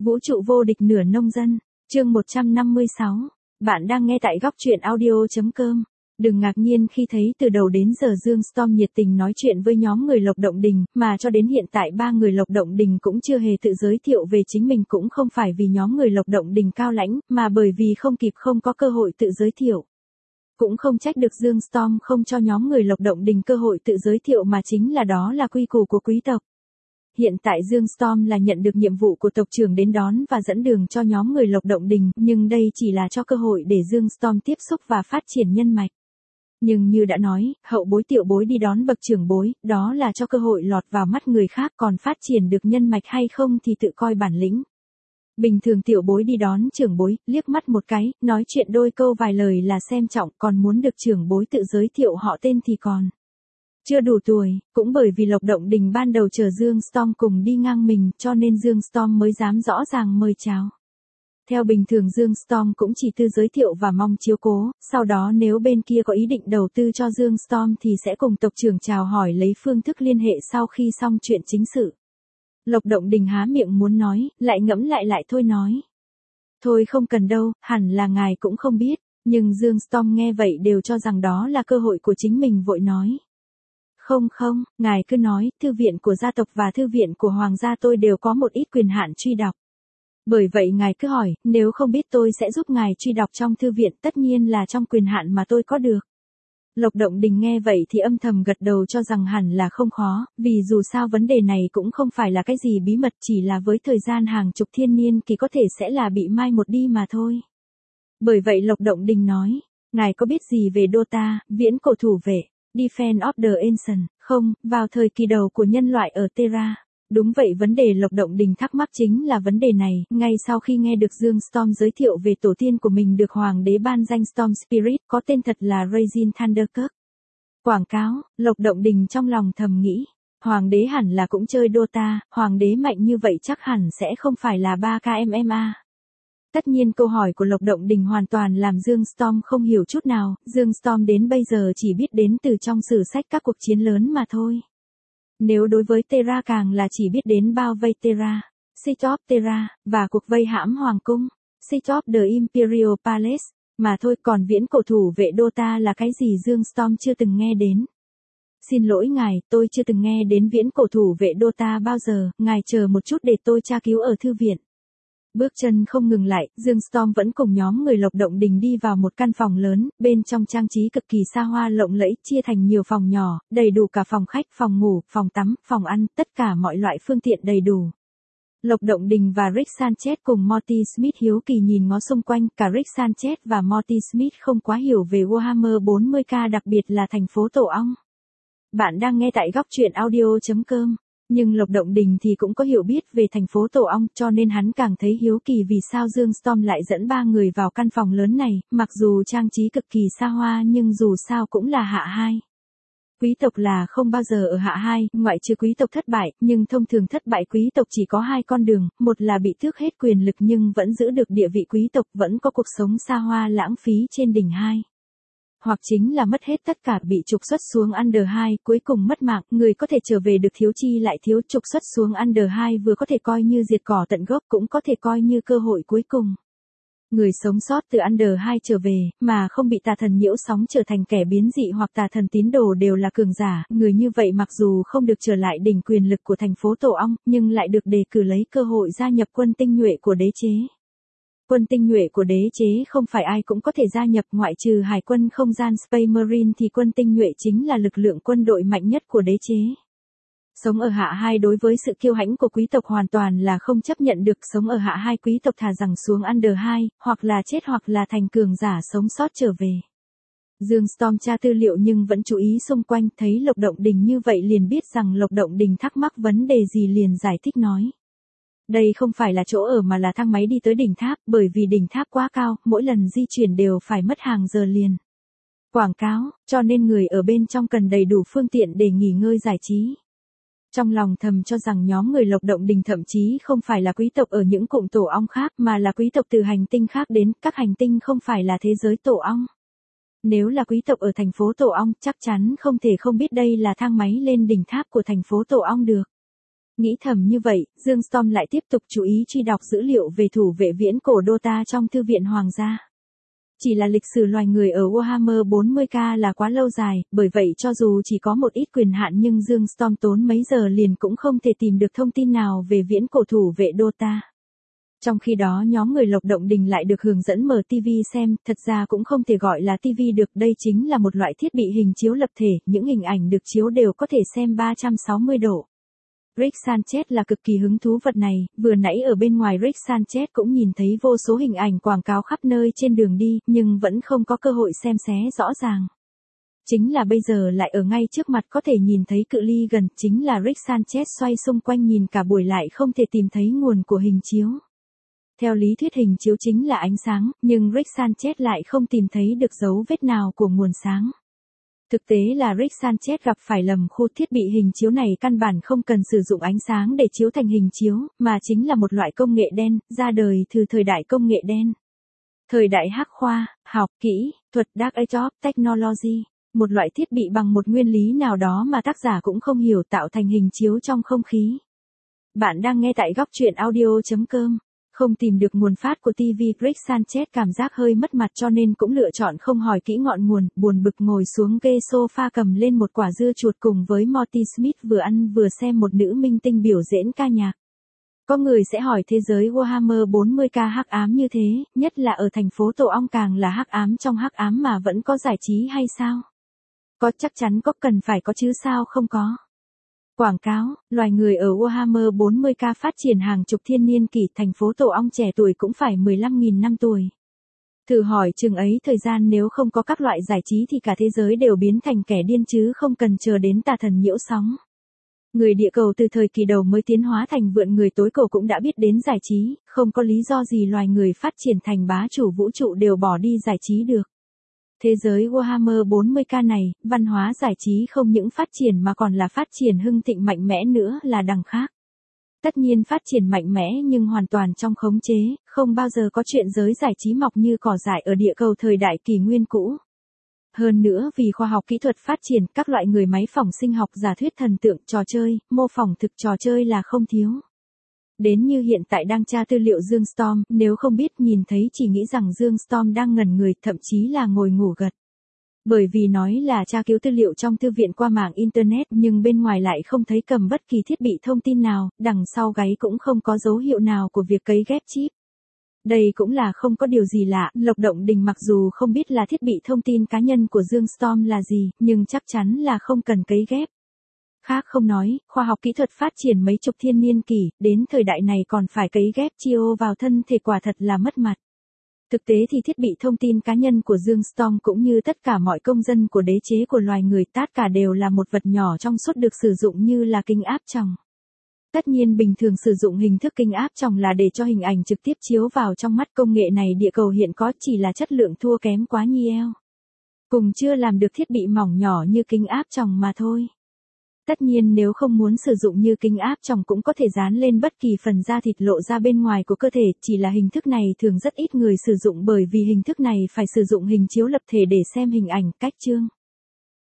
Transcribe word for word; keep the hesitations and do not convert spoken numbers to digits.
Vũ trụ vô địch nửa nông dân, chương một trăm năm mươi sáu. Bạn đang nghe tại góc truyện audio.com. Đừng ngạc nhiên khi thấy từ đầu đến giờ Dương Storm nhiệt tình nói chuyện với nhóm người Lộc Động Đình, mà cho đến hiện tại ba người Lộc Động Đình cũng chưa hề tự giới thiệu về chính mình, cũng không phải vì nhóm người Lộc Động Đình cao lãnh, mà bởi vì không kịp, không có cơ hội tự giới thiệu. Cũng không trách được Dương Storm không cho nhóm người Lộc Động Đình cơ hội tự giới thiệu, mà chính là đó là quy củ của quý tộc. Hiện tại Dương Storm là nhận được nhiệm vụ của tộc trưởng đến đón và dẫn đường cho nhóm người Lộc Động Đình, nhưng đây chỉ là cho cơ hội để Dương Storm tiếp xúc và phát triển nhân mạch. Nhưng như đã nói, hậu bối tiểu bối đi đón bậc trưởng bối, đó là cho cơ hội lọt vào mắt người khác, còn phát triển được nhân mạch hay không thì tự coi bản lĩnh. Bình thường tiểu bối đi đón trưởng bối, liếc mắt một cái, nói chuyện đôi câu vài lời là xem trọng, còn muốn được trưởng bối tự giới thiệu họ tên thì còn chưa đủ tuổi. Cũng bởi vì Lộc Động Đình ban đầu chờ Dương Storm cùng đi ngang mình, cho nên Dương Storm mới dám rõ ràng mời chào. Theo bình thường Dương Storm cũng chỉ tư giới thiệu và mong chiếu cố, sau đó nếu bên kia có ý định đầu tư cho Dương Storm thì sẽ cùng tộc trưởng chào hỏi lấy phương thức liên hệ sau khi xong chuyện chính sự. Lộc Động Đình há miệng muốn nói, lại ngẫm lại lại thôi nói. Thôi không cần đâu, hẳn là ngài cũng không biết, nhưng Dương Storm nghe vậy đều cho rằng đó là cơ hội của chính mình, vội nói. Không không, ngài cứ nói, thư viện của gia tộc và thư viện của hoàng gia tôi đều có một ít quyền hạn truy đọc. Bởi vậy ngài cứ hỏi, nếu không biết tôi sẽ giúp ngài truy đọc trong thư viện, tất nhiên là trong quyền hạn mà tôi có được. Lộc Động Đình nghe vậy thì âm thầm gật đầu cho rằng hẳn là không khó, vì dù sao vấn đề này cũng không phải là cái gì bí mật, chỉ là với thời gian hàng chục thiên niên kỳ có thể sẽ là bị mai một đi mà thôi. Bởi vậy Lộc Động Đình nói, ngài có biết gì về Dota, viễn cổ thủ vệ, Defense of the Ancient, không, vào thời kỳ đầu của nhân loại ở Terra? Đúng vậy, vấn đề Lộc Động Đình thắc mắc chính là vấn đề này, ngay sau khi nghe được Dương Storm giới thiệu về tổ tiên của mình được hoàng đế ban danh Storm Spirit, có tên thật là Raging Thunderkirk. Quảng cáo, Lộc Động Đình trong lòng thầm nghĩ, hoàng đế hẳn là cũng chơi Dota, hoàng đế mạnh như vậy chắc hẳn sẽ không phải là ba K M M A. Tất nhiên câu hỏi của Lộc Động Đình hoàn toàn làm Dương Storm không hiểu chút nào, Dương Storm đến bây giờ chỉ biết đến từ trong sử sách các cuộc chiến lớn mà thôi. Nếu đối với Terra càng là chỉ biết đến bao vây Terra, Siege of Terra, và cuộc vây hãm hoàng cung, Siege of the Imperial Palace, mà thôi, còn viễn cổ thủ vệ Dota là cái gì Dương Storm chưa từng nghe đến. Xin lỗi ngài, tôi chưa từng nghe đến viễn cổ thủ vệ Dota bao giờ, ngài chờ một chút để tôi tra cứu ở thư viện. Bước chân không ngừng lại, Dương Storm vẫn cùng nhóm người Lộc Động Đình đi vào một căn phòng lớn, bên trong trang trí cực kỳ xa hoa lộng lẫy, chia thành nhiều phòng nhỏ, đầy đủ cả phòng khách, phòng ngủ, phòng tắm, phòng ăn, tất cả mọi loại phương tiện đầy đủ. Lộc Động Đình và Rick Sanchez cùng Morty Smith hiếu kỳ nhìn ngó xung quanh, cả Rick Sanchez và Morty Smith không quá hiểu về Warhammer bốn mươi K, đặc biệt là thành phố Tổ Ong. Bạn đang nghe tại góc truyện audio.com. Nhưng Lộc Động Đình thì cũng có hiểu biết về thành phố Tổ Ong, cho nên hắn càng thấy hiếu kỳ vì sao Dương Storm lại dẫn ba người vào căn phòng lớn này, mặc dù trang trí cực kỳ xa hoa nhưng dù sao cũng là hạ hai. Quý tộc là không bao giờ ở hạ hai, ngoại trừ quý tộc thất bại, nhưng thông thường thất bại quý tộc chỉ có hai con đường, một là bị tước hết quyền lực nhưng vẫn giữ được địa vị quý tộc, vẫn có cuộc sống xa hoa lãng phí trên đỉnh hai. Hoặc chính là mất hết tất cả, bị trục xuất xuống Under hai, cuối cùng mất mạng, người có thể trở về được thiếu chi lại thiếu, trục xuất xuống Under hai vừa có thể coi như diệt cỏ tận gốc, cũng có thể coi như cơ hội cuối cùng. Người sống sót từ Under hai trở về, mà không bị tà thần nhiễu sóng trở thành kẻ biến dị hoặc tà thần tín đồ đều là cường giả, người như vậy mặc dù không được trở lại đỉnh quyền lực của thành phố Tổ Ong, nhưng lại được đề cử lấy cơ hội gia nhập quân tinh nhuệ của đế chế. Quân tinh nhuệ của đế chế không phải ai cũng có thể gia nhập, ngoại trừ hải quân không gian Space Marine thì quân tinh nhuệ chính là lực lượng quân đội mạnh nhất của đế chế. Sống ở hạ hai đối với sự kiêu hãnh của quý tộc hoàn toàn là không chấp nhận được, sống ở hạ hai quý tộc thà rằng xuống Under hai, hoặc là chết hoặc là thành cường giả sống sót trở về. Dương Storm tra tư liệu nhưng vẫn chú ý xung quanh, thấy Lộc Động Đình như vậy liền biết rằng Lộc Động Đình thắc mắc vấn đề gì, liền giải thích nói. Đây không phải là chỗ ở mà là thang máy đi tới đỉnh tháp, bởi vì đỉnh tháp quá cao, mỗi lần di chuyển đều phải mất hàng giờ liền. Quảng cáo, cho nên người ở bên trong cần đầy đủ phương tiện để nghỉ ngơi giải trí. Trong lòng thầm cho rằng nhóm người Lộc Động Đình thậm chí không phải là quý tộc ở những cụm Tổ Ong khác, mà là quý tộc từ hành tinh khác đến, các hành tinh không phải là thế giới Tổ Ong. Nếu là quý tộc ở thành phố Tổ Ong, chắc chắn không thể không biết đây là thang máy lên đỉnh tháp của thành phố Tổ Ong được. Nghĩ thầm như vậy, Dương Storm lại tiếp tục chú ý truy đọc dữ liệu về thủ vệ viễn cổ Dota trong thư viện hoàng gia. Chỉ là lịch sử loài người ở Warhammer bốn mươi K là quá lâu dài, bởi vậy cho dù chỉ có một ít quyền hạn nhưng Dương Storm tốn mấy giờ liền cũng không thể tìm được thông tin nào về viễn cổ thủ vệ Dota. Trong khi đó nhóm người Lộc Động Đình lại được hướng dẫn mở ti vi xem, thật ra cũng không thể gọi là ti vi được, đây chính là một loại thiết bị hình chiếu lập thể, những hình ảnh được chiếu đều có thể xem ba trăm sáu mươi độ. Rick Sanchez là cực kỳ hứng thú vật này, vừa nãy ở bên ngoài Rick Sanchez cũng nhìn thấy vô số hình ảnh quảng cáo khắp nơi trên đường đi, nhưng vẫn không có cơ hội xem xé rõ ràng. Chính là bây giờ lại ở ngay trước mặt có thể nhìn thấy cự ly gần, chính là Rick Sanchez xoay xung quanh nhìn cả buổi lại không thể tìm thấy nguồn của hình chiếu. Theo lý thuyết hình chiếu chính là ánh sáng, nhưng Rick Sanchez lại không tìm thấy được dấu vết nào của nguồn sáng. Thực tế là Rick Sanchez gặp phải lầm khu, thiết bị hình chiếu này căn bản không cần sử dụng ánh sáng để chiếu thành hình chiếu, mà chính là một loại công nghệ đen, ra đời từ thời đại công nghệ đen. Thời đại hắc khoa, học, kỹ, thuật Dark Age of Technology, một loại thiết bị bằng một nguyên lý nào đó mà tác giả cũng không hiểu tạo thành hình chiếu trong không khí. Bạn đang nghe tại góc truyện audio chấm com. Không tìm được nguồn phát của ti vi, Rick Sanchez cảm giác hơi mất mặt cho nên cũng lựa chọn không hỏi kỹ ngọn nguồn, buồn bực ngồi xuống ghế sofa cầm lên một quả dưa chuột cùng với Morty Smith vừa ăn vừa xem một nữ minh tinh biểu diễn ca nhạc. Có người sẽ hỏi thế giới Warhammer bốn mươi K hắc ám như thế, nhất là ở thành phố Tổ Ong càng là hắc ám trong hắc ám mà vẫn có giải trí hay sao? Có, chắc chắn có, cần phải có chứ sao không có. Quảng cáo, loài người ở Warhammer bốn mươi K phát triển hàng chục thiên niên kỷ, thành phố Tổ Ong trẻ tuổi cũng phải mười lăm nghìn năm tuổi. Thử hỏi chừng ấy thời gian nếu không có các loại giải trí thì cả thế giới đều biến thành kẻ điên chứ không cần chờ đến tà thần nhiễu sóng. Người địa cầu từ thời kỳ đầu mới tiến hóa thành vượn người tối cổ cũng đã biết đến giải trí, không có lý do gì loài người phát triển thành bá chủ vũ trụ đều bỏ đi giải trí được. Thế giới Warhammer bốn mươi K này, văn hóa giải trí không những phát triển mà còn là phát triển hưng thịnh mạnh mẽ nữa là đằng khác. Tất nhiên phát triển mạnh mẽ nhưng hoàn toàn trong khống chế, không bao giờ có chuyện giới giải trí mọc như cỏ dại ở địa cầu thời đại kỷ nguyên cũ. Hơn nữa vì khoa học kỹ thuật phát triển, các loại người máy phỏng sinh học, giả thuyết thần tượng, trò chơi, mô phỏng thực trò chơi là không thiếu. Đến như hiện tại đang tra tư liệu Dương Storm, nếu không biết nhìn thấy chỉ nghĩ rằng Dương Storm đang ngẩn người, thậm chí là ngồi ngủ gật. Bởi vì nói là tra cứu tư liệu trong thư viện qua mạng Internet nhưng bên ngoài lại không thấy cầm bất kỳ thiết bị thông tin nào, đằng sau gáy cũng không có dấu hiệu nào của việc cấy ghép chip. Đây cũng là không có điều gì lạ, Lộc Động Đình mặc dù không biết là thiết bị thông tin cá nhân của Dương Storm là gì, nhưng chắc chắn là không cần cấy ghép. Khác không nói, khoa học kỹ thuật phát triển mấy chục thiên niên kỷ, đến thời đại này còn phải cấy ghép chip vào thân thể quả thật là mất mặt. Thực tế thì thiết bị thông tin cá nhân của Dương Storm cũng như tất cả mọi công dân của đế chế của loài người, tất cả đều là một vật nhỏ trong suốt được sử dụng như là kính áp tròng. Tất nhiên bình thường sử dụng hình thức kính áp tròng là để cho hình ảnh trực tiếp chiếu vào trong mắt, công nghệ này địa cầu hiện có chỉ là chất lượng thua kém quá nhiều. Cùng chưa làm được thiết bị mỏng nhỏ như kính áp tròng mà thôi. Tất nhiên nếu không muốn sử dụng như kính áp tròng cũng có thể dán lên bất kỳ phần da thịt lộ ra bên ngoài của cơ thể, chỉ là hình thức này thường rất ít người sử dụng bởi vì hình thức này phải sử dụng hình chiếu lập thể để xem hình ảnh, cách chương.